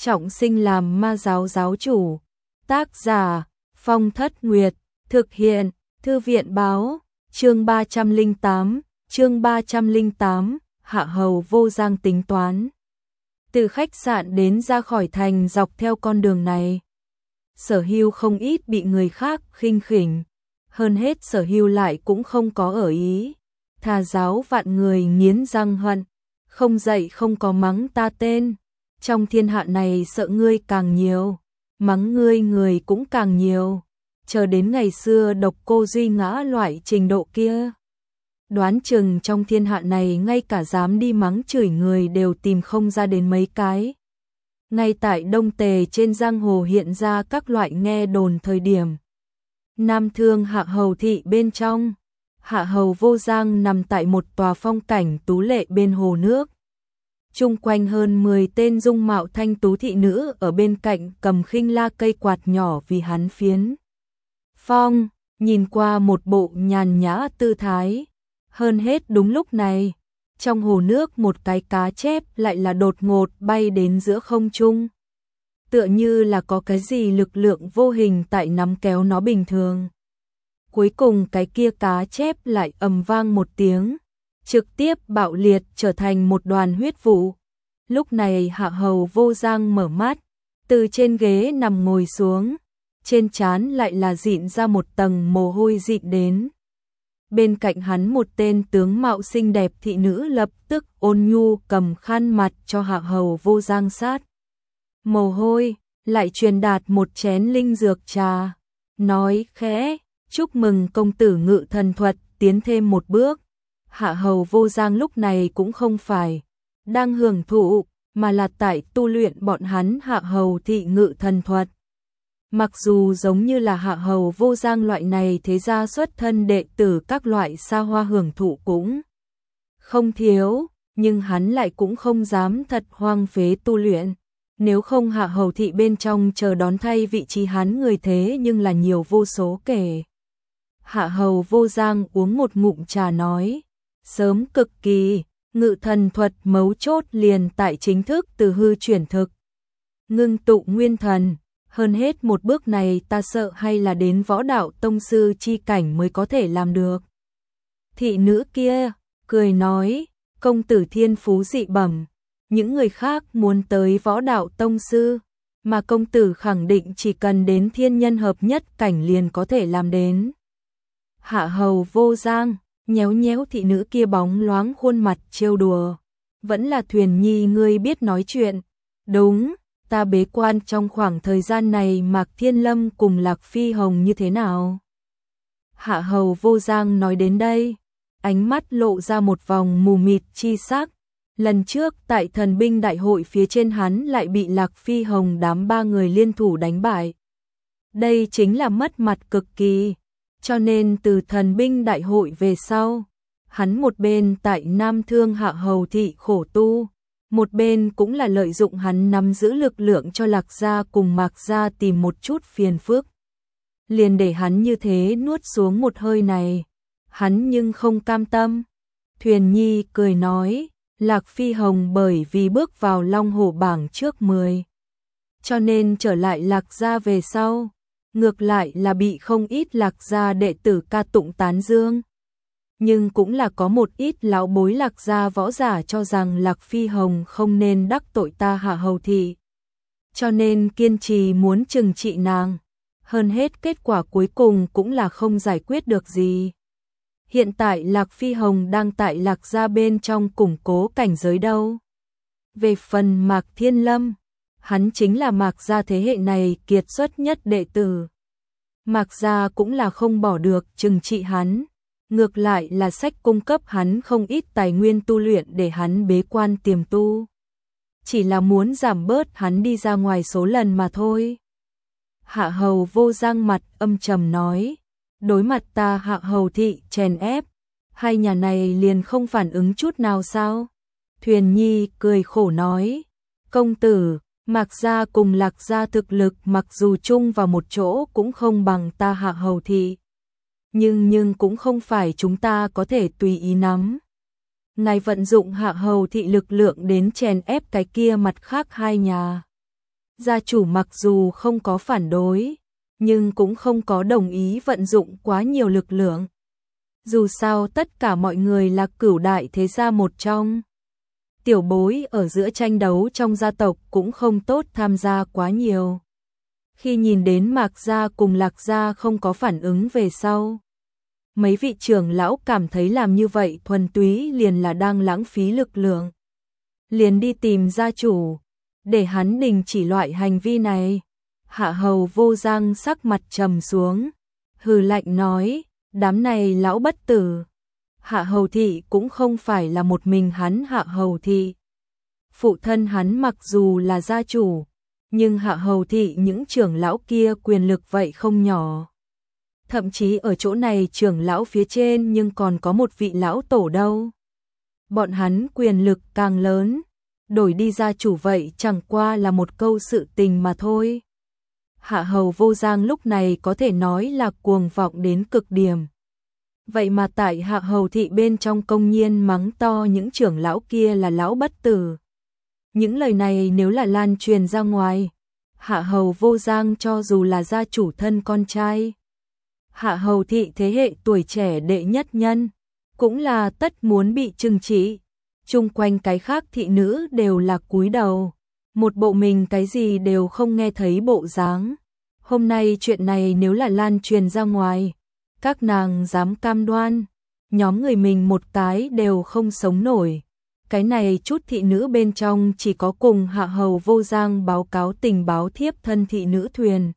trọng sinh làm ma giáo giáo chủ. Tác giả Phong Thất Nguyệt, thực hiện Thư viện báo, chương 308, Hạ Hầu Vô Giang tính toán. Từ khách sạn đến ra khỏi thành dọc theo con đường này, Sở Hưu không ít bị người khác khinh khỉnh, hơn hết Sở Hưu lại cũng không có ở ý. Thà giáo vạn người nghiến răng hận, không dạy không có mắng ta tên. Trong thiên hạ này sợ ngươi càng nhiều, mắng ngươi người cũng càng nhiều. Chờ đến ngày xưa Độc Cô Duy ngã loại trình độ kia, đoán chừng trong thiên hạ này ngay cả dám đi mắng chửi người đều tìm không ra đến mấy cái. Ngay tại Đông Tề trên giang hồ hiện ra các loại nghe đồn thời điểm Nam Thương Hạ Hầu thị bên trong, Hạ Hầu Vô Giang nằm tại một tòa phong cảnh tú lệ bên hồ nước. Chung quanh hơn 10 tên dung mạo thanh tú thị nữ ở bên cạnh cầm khinh la cây quạt nhỏ vì hắn phiến phong, nhìn qua một bộ nhàn nhã tư thái. Hơn hết đúng lúc này, trong hồ nước một cái cá chép lại là đột ngột bay đến giữa không trung. Tựa như là có cái gì lực lượng vô hình tại nắm kéo nó bình thường. Cuối cùng cái kia cá chép lại ầm vang một tiếng, trực tiếp bạo liệt trở thành một đoàn huyết vụ. Lúc này Hạ Hầu Vô Giang mở mắt, từ trên ghế nằm ngồi xuống, trên trán lại là dịn ra một tầng mồ hôi dịn đến. Bên cạnh hắn một tên tướng mạo xinh đẹp thị nữ lập tức ôn nhu cầm khăn mặt cho Hạ Hầu Vô Giang sát mồ hôi, lại truyền đạt một chén linh dược trà, nói khẽ, chúc mừng công tử ngự thần thuật tiến thêm một bước. Hạ Hầu Vô Giang lúc này cũng không phải đang hưởng thụ, mà là tại tu luyện bọn hắn Hạ Hầu thị ngự thần thuật. Mặc dù giống như là Hạ Hầu Vô Giang loại này thế gia xuất thân đệ tử các loại xa hoa hưởng thụ cũng không thiếu, nhưng hắn lại cũng không dám thật hoang phế tu luyện. Nếu không Hạ Hầu thị bên trong chờ đón thay vị trí hắn người thế nhưng là nhiều vô số kể. Hạ Hầu Vô Giang uống một ngụm trà nói, sớm cực kỳ, ngự thần thuật mấu chốt liền tại chính thức từ hư chuyển thực. Ngưng tụ nguyên thần, hơn hết một bước này ta sợ hay là đến võ đạo tông sư chi cảnh mới có thể làm được. Thị nữ kia, cười nói, công tử thiên phú dị bẩm, những người khác muốn tới võ đạo tông sư, mà công tử khẳng định chỉ cần đến thiên nhân hợp nhất cảnh liền có thể làm đến. Hạ Hầu Vô Giang nhéo nhéo thị nữ kia bóng loáng khuôn mặt trêu đùa, vẫn là Thuyền Nhi ngươi biết nói chuyện. Đúng, ta bế quan trong khoảng thời gian này Mạc Thiên Lâm cùng Lạc Phi Hồng như thế nào? Hạ Hầu Vô Giang nói đến đây, ánh mắt lộ ra một vòng mù mịt chi sắc. Lần trước tại thần binh đại hội phía trên hắn lại bị Lạc Phi Hồng đám ba người liên thủ đánh bại. Đây chính là mất mặt cực kỳ. Cho nên từ thần binh đại hội về sau, hắn một bên tại Nam Thương Hạ Hầu thị khổ tu, một bên cũng là lợi dụng hắn nắm giữ lực lượng cho Lạc gia cùng Mạc gia tìm một chút phiền phức. Liền để hắn như thế nuốt xuống một hơi này, hắn nhưng không cam tâm. Thuyền Nhi cười nói, Lạc Phi Hồng bởi vì bước vào Long Hổ bảng trước 10, cho nên trở lại Lạc gia về sau, ngược lại là bị không ít Lạc gia đệ tử ca tụng tán dương. Nhưng cũng là có một ít lão bối Lạc gia võ giả cho rằng Lạc Phi Hồng không nên đắc tội ta Hạ Hầu thị, cho nên kiên trì muốn trừng trị nàng. Hơn hết kết quả cuối cùng cũng là không giải quyết được gì. Hiện tại Lạc Phi Hồng đang tại Lạc gia bên trong củng cố cảnh giới đâu. Về phần Mạc Thiên Lâm, hắn chính là Mạc gia thế hệ này kiệt xuất nhất đệ tử. Mạc gia cũng là không bỏ được trừng trị hắn, ngược lại là sách cung cấp hắn không ít tài nguyên tu luyện để hắn bế quan tiềm tu. Chỉ là muốn giảm bớt hắn đi ra ngoài số lần mà thôi. Hạ Hầu Vô Giang mặt âm trầm nói, đối mặt ta Hạ Hầu thị chèn ép, hai nhà này liền không phản ứng chút nào sao? Thuyền Nhi cười khổ nói, công tử, Mạc gia cùng Lạc gia thực lực mặc dù chung vào một chỗ cũng không bằng ta Hạ Hầu thị. Nhưng cũng không phải chúng ta có thể tùy ý nắm. Ngài vận dụng Hạ Hầu thị lực lượng đến chèn ép cái kia mặt khác hai nhà. Gia chủ mặc dù không có phản đối, nhưng cũng không có đồng ý vận dụng quá nhiều lực lượng. Dù sao tất cả mọi người là cửu đại thế gia một trong. Tiểu bối ở giữa tranh đấu trong gia tộc cũng không tốt tham gia quá nhiều. Khi nhìn đến Mạc gia cùng Lạc gia không có phản ứng về sau, mấy vị trưởng lão cảm thấy làm như vậy thuần túy liền là đang lãng phí lực lượng. Liền đi tìm gia chủ, để hắn đình chỉ loại hành vi này. Hạ hầu Vô Giang sắc mặt trầm xuống, hừ lạnh nói, đám này lão bất tử. Hạ hầu thị cũng không phải là một mình hắn hạ hầu thị. Phụ thân hắn mặc dù là gia chủ, nhưng hạ hầu thị những trưởng lão kia quyền lực vậy không nhỏ. Thậm chí ở chỗ này trưởng lão phía trên nhưng còn có một vị lão tổ đâu. Bọn hắn quyền lực càng lớn, đổi đi gia chủ vậy chẳng qua là một câu sự tình mà thôi. Hạ hầu Vô Giang lúc này có thể nói là cuồng vọng đến cực điểm. Vậy mà tại hạ hầu thị bên trong công nhiên mắng to những trưởng lão kia là lão bất tử. Những lời này nếu là lan truyền ra ngoài, hạ hầu Vô Giang cho dù là gia chủ thân con trai, hạ hầu thị thế hệ tuổi trẻ đệ nhất nhân, cũng là tất muốn bị trừng trị. Chung quanh cái khác thị nữ đều là cúi đầu, một bộ mình cái gì đều không nghe thấy bộ dáng. Hôm nay chuyện này nếu là lan truyền ra ngoài, các nàng dám cam đoan, nhóm người mình một cái đều không sống nổi. Cái này chút thị nữ bên trong chỉ có cùng hạ hầu Vô Giang báo cáo tình báo thiếp thân thị nữ Thuyền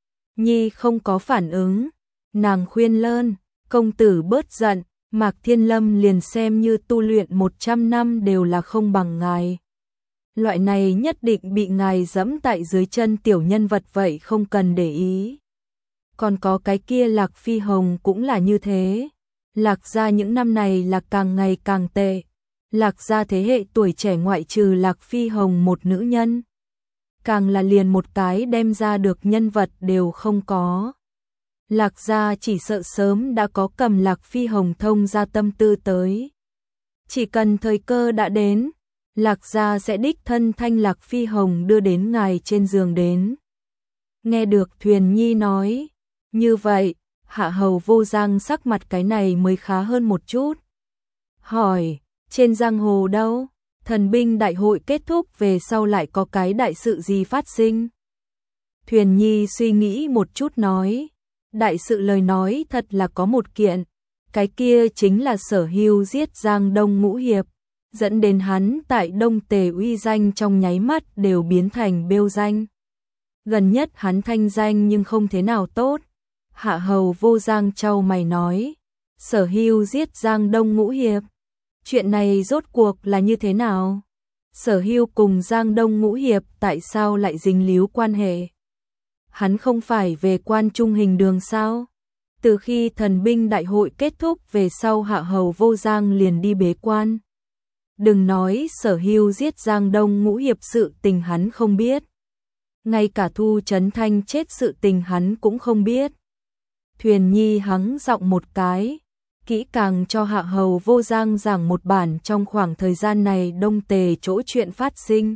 Nhi không có phản ứng. Nàng khuyên lơn, công tử bớt giận, Mạc Thiên Lâm liền xem như tu luyện 100 năm đều là không bằng ngài. Loại này nhất định bị ngài dẫm tại dưới chân tiểu nhân vật vậy không cần để ý. Còn có cái kia Lạc Phi Hồng cũng là như thế. Lạc gia những năm này là càng ngày càng tệ. Lạc gia thế hệ tuổi trẻ ngoại trừ Lạc Phi Hồng một nữ nhân, càng là liền một cái đem ra được nhân vật đều không có. Lạc gia chỉ sợ sớm đã có cầm Lạc Phi Hồng thông ra tâm tư tới. Chỉ cần thời cơ đã đến, Lạc gia sẽ đích thân thanh Lạc Phi Hồng đưa đến ngài trên giường đến. Nghe được Thuyền Nhi nói như vậy, hạ hầu Vô Giang sắc mặt cái này mới khá hơn một chút. Hỏi, trên giang hồ đâu? Thần binh đại hội kết thúc về sau lại có cái đại sự gì phát sinh? Thuyền Nhi suy nghĩ một chút nói, đại sự lời nói thật là có một kiện, cái kia chính là Sở Hưu giết Giang Đông Ngũ Hiệp, dẫn đến hắn tại Đông Tề uy danh trong nháy mắt đều biến thành bêu danh. Gần nhất hắn thanh danh nhưng không thế nào tốt. Hạ hầu Vô Giang chau mày nói, Sở Hưu giết Giang Đông Ngũ Hiệp, chuyện này rốt cuộc là như thế nào? Sở Hưu cùng Giang Đông Ngũ Hiệp tại sao lại dính líu quan hệ? Hắn không phải về Quan Trung Hình Đường sao? Từ khi thần binh đại hội kết thúc về sau hạ hầu Vô Giang liền đi bế quan. Đừng nói Sở Hưu giết Giang Đông Ngũ Hiệp sự tình hắn không biết. Ngay cả Thu Trấn Thanh chết sự tình hắn cũng không biết. Thuyền Nhi hắng giọng một cái, kỹ càng cho hạ hầu Vô Giang giảng một bản trong khoảng thời gian này Đông Tề chỗ chuyện phát sinh.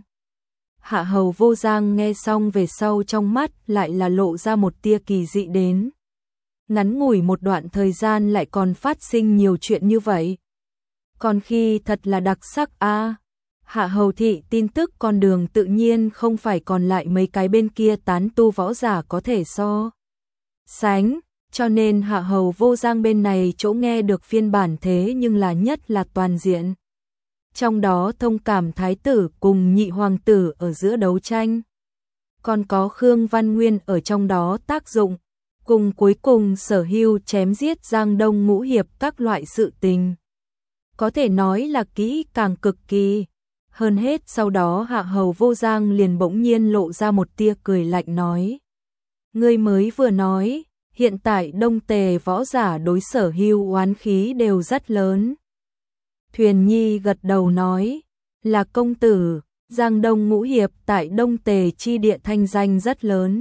Hạ hầu Vô Giang nghe xong về sau trong mắt lại là lộ ra một tia kỳ dị đến. Ngắn ngủi một đoạn thời gian lại còn phát sinh nhiều chuyện như vậy. Còn khi thật là đặc sắc a. Hạ hầu thị tin tức con đường tự nhiên không phải còn lại mấy cái bên kia tán tu võ giả có thể so sánh, cho nên hạ hầu Vô Giang bên này chỗ nghe được phiên bản thế nhưng là nhất là toàn diện. Trong đó thông cảm thái tử cùng nhị hoàng tử ở giữa đấu tranh. Còn có Khương Văn Nguyên ở trong đó tác dụng, cùng cuối cùng Sở Hưu chém giết Giang Đông Ngũ Hiệp các loại sự tình. Có thể nói là kỹ càng cực kỳ. Hơn hết sau đó hạ hầu Vô Giang liền bỗng nhiên lộ ra một tia cười lạnh nói. Ngươi mới vừa nói, hiện tại Đông Tề võ giả đối Sở Hưu oán khí đều rất lớn. Thuyền Nhi gật đầu nói, là công tử, Giang Đông Ngũ Hiệp tại Đông Tề chi địa thanh danh rất lớn.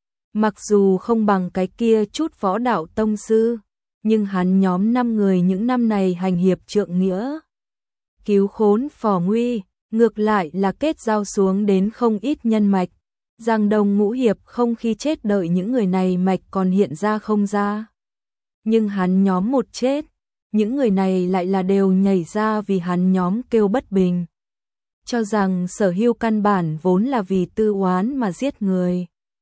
Mặc dù không bằng cái kia chút võ đạo tông sư, nhưng hắn nhóm 5 người những năm này hành hiệp trượng nghĩa, cứu khốn phò nguy, ngược lại là kết giao xuống đến không ít nhân mạch. Giang Đông Ngũ Hiệp không khi chết đợi những người này mạch còn hiện ra không ra. Nhưng hắn nhóm một chết, những người này lại là đều nhảy ra vì hắn nhóm kêu bất bình. Cho rằng Sở Hưu căn bản vốn là vì tư oán mà giết người.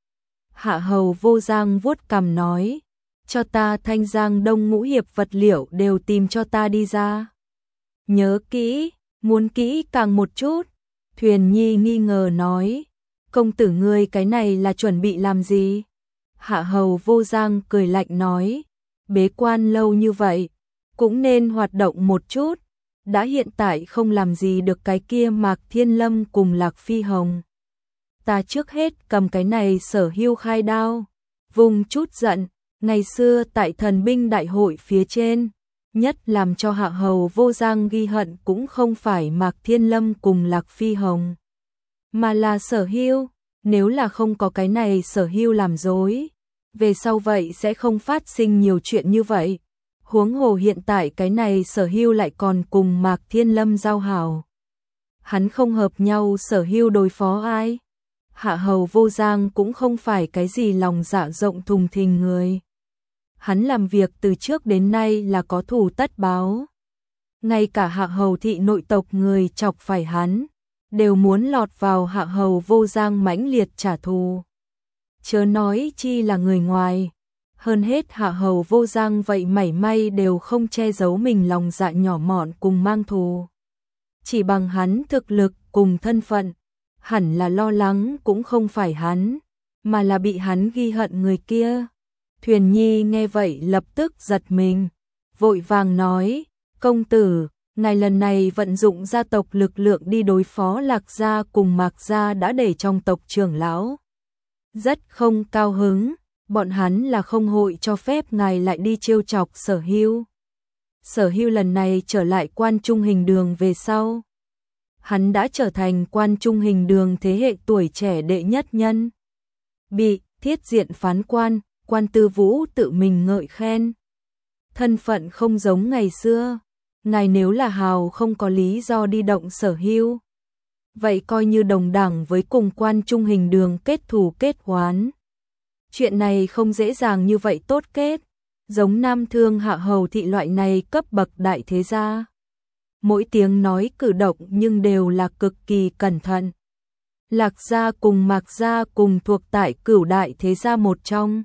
Hạ hầu Vô Giang vuốt cằm nói, cho ta thanh Giang Đông Ngũ Hiệp vật liệu đều tìm cho ta đi ra. Nhớ kỹ, muốn kỹ càng một chút. Thuyền Nhi nghi ngờ nói, công tử ngươi cái này là chuẩn bị làm gì? Hạ hầu Vô Giang cười lạnh nói, bế quan lâu như vậy, cũng nên hoạt động một chút, đã hiện tại không làm gì được cái kia Mạc Thiên Lâm cùng Lạc Phi Hồng. Ta trước hết cầm cái này Sở Hưu khai đao, vùng chút giận, ngày xưa tại thần binh đại hội phía trên, nhất làm cho Hạ hầu Vô Giang ghi hận cũng không phải Mạc Thiên Lâm cùng Lạc Phi Hồng, mà là Sở Hưu. Nếu là không có cái này Sở Hưu làm dối, về sau vậy sẽ không phát sinh nhiều chuyện như vậy. Huống hồ hiện tại cái này Sở Hưu lại còn cùng Mạc Thiên Lâm giao hảo. Hắn không hợp nhau Sở Hưu đối phó ai? Hạ hầu Vô Giang cũng không phải cái gì lòng dạ rộng thùng thình người. Hắn làm việc từ trước đến nay là có thù tất báo. Ngay cả Hạ hầu thị nội tộc người chọc phải hắn, đều muốn lọt vào Hạ hầu Vô Giang mãnh liệt trả thù. Chớ nói chi là người ngoài. Hơn hết Hạ hầu Vô Giang vậy mảy may đều không che giấu mình lòng dạ nhỏ mọn cùng mang thù. Chỉ bằng hắn thực lực cùng thân phận, hẳn là lo lắng cũng không phải hắn, mà là bị hắn ghi hận người kia. Thuyền Nhi nghe vậy lập tức giật mình, vội vàng nói, công tử, ngài lần này vận dụng gia tộc lực lượng đi đối phó Lạc gia cùng Mạc gia đã để trong tộc trưởng lão rất không cao hứng, bọn hắn là không hội cho phép ngài lại đi trêu chọc Sở Hưu. Sở Hưu lần này trở lại Quan Trung Hình Đường về sau, hắn đã trở thành Quan Trung Hình Đường thế hệ tuổi trẻ đệ nhất nhân. Bị Thiết Diện phán quan, Quan Tư Vũ tự mình ngợi khen. Thân phận không giống ngày xưa, ngài nếu là hào không có lý do đi động Sở Hưu, vậy coi như đồng đẳng với cùng Quan Trung Hình Đường kết thù kết oán. Chuyện này không dễ dàng như vậy tốt kết, giống Nam Thương Hạ hầu thị loại này cấp bậc đại thế gia. Mỗi tiếng nói cử động nhưng đều là cực kỳ cẩn thận. Lạc gia cùng Mạc gia cùng thuộc tại cửu đại thế gia một trong.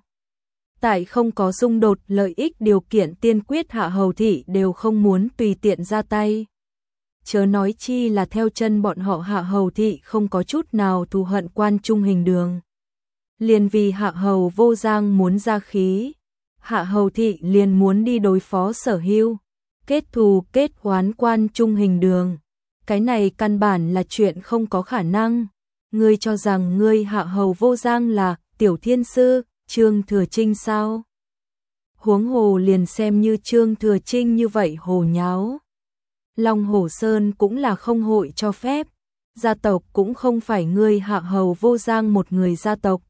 Tại không có xung đột lợi ích điều kiện tiên quyết Hạ hầu thị đều không muốn tùy tiện ra tay. Chớ nói chi là theo chân bọn họ Hạ hầu thị không có chút nào thù hận Quan Trung Hình Đường. Liền vì Hạ hầu Vô Giang muốn ra khí, Hạ hầu thị liền muốn đi đối phó Sở Hưu, kết thù kết oán Quan Trung Hình Đường. Cái này căn bản là chuyện không có khả năng. Ngươi cho rằng ngươi Hạ hầu Vô Giang là tiểu thiên sư Trương Thừa Trinh sao? Huống hồ liền xem như Trương Thừa Trinh như vậy hồ nháo, Long Hổ Sơn cũng là không hội cho phép. Gia tộc cũng không phải ngươi Hạ hầu Vô Giang một người gia tộc.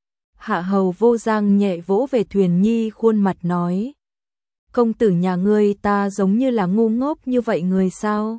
Hạ hầu Vô Giang nhẹ vỗ về Thuyền Nhi khuôn mặt nói, công tử nhà ngươi ta giống như là ngu ngốc như vậy người sao?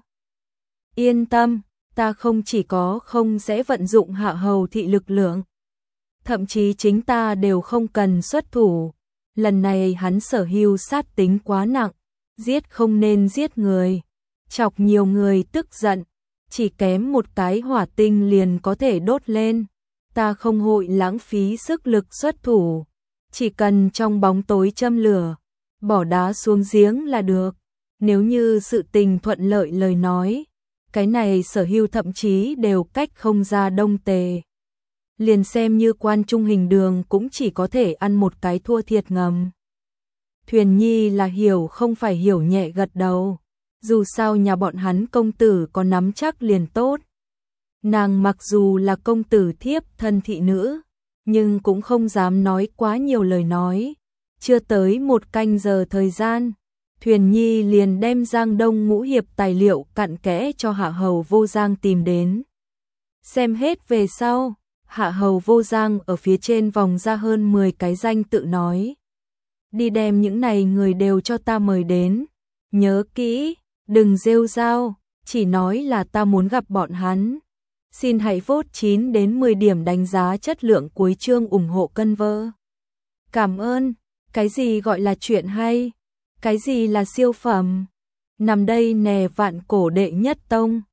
Yên tâm, ta không chỉ có không sẽ vận dụng Hạ hầu thị lực lượng, thậm chí chính ta đều không cần xuất thủ. Lần này hắn Sở Hưu sát tính quá nặng, giết không nên giết người, chọc nhiều người tức giận, chỉ kém một cái hỏa tinh liền có thể đốt lên. Ta không hội lãng phí sức lực xuất thủ, chỉ cần trong bóng tối châm lửa, bỏ đá xuống giếng là được. Nếu như sự tình thuận lợi lời nói, cái này Sở Hưu thậm chí đều cách không ra Đông Tề. Liền xem như Quan Trung Hình Đường cũng chỉ có thể ăn một cái thua thiệt ngầm. Thuyền Nhi là hiểu không phải hiểu nhẹ gật đầu, dù sao nhà bọn hắn công tử có nắm chắc liền tốt. Nàng mặc dù là công tử thiếp thân thị nữ, nhưng cũng không dám nói quá nhiều lời nói. Chưa tới một canh giờ thời gian, Thuyền Nhi liền đem Giang Đông Ngũ Hiệp tài liệu cặn kẽ cho Hạ hầu Vô Giang tìm đến. Xem hết về sau, Hạ hầu Vô Giang ở phía trên vòng ra hơn 10 cái danh tự nói, đi đem những này người đều cho ta mời đến. Nhớ kỹ, đừng rêu rao, chỉ nói là ta muốn gặp bọn hắn. Xin hãy vote 9 đến 10 điểm đánh giá chất lượng cuối chương ủng hộ Cân Vơ. Cảm ơn. Cái gì gọi là chuyện hay? Cái gì là siêu phẩm? Nằm đây nè vạn cổ đệ nhất tông.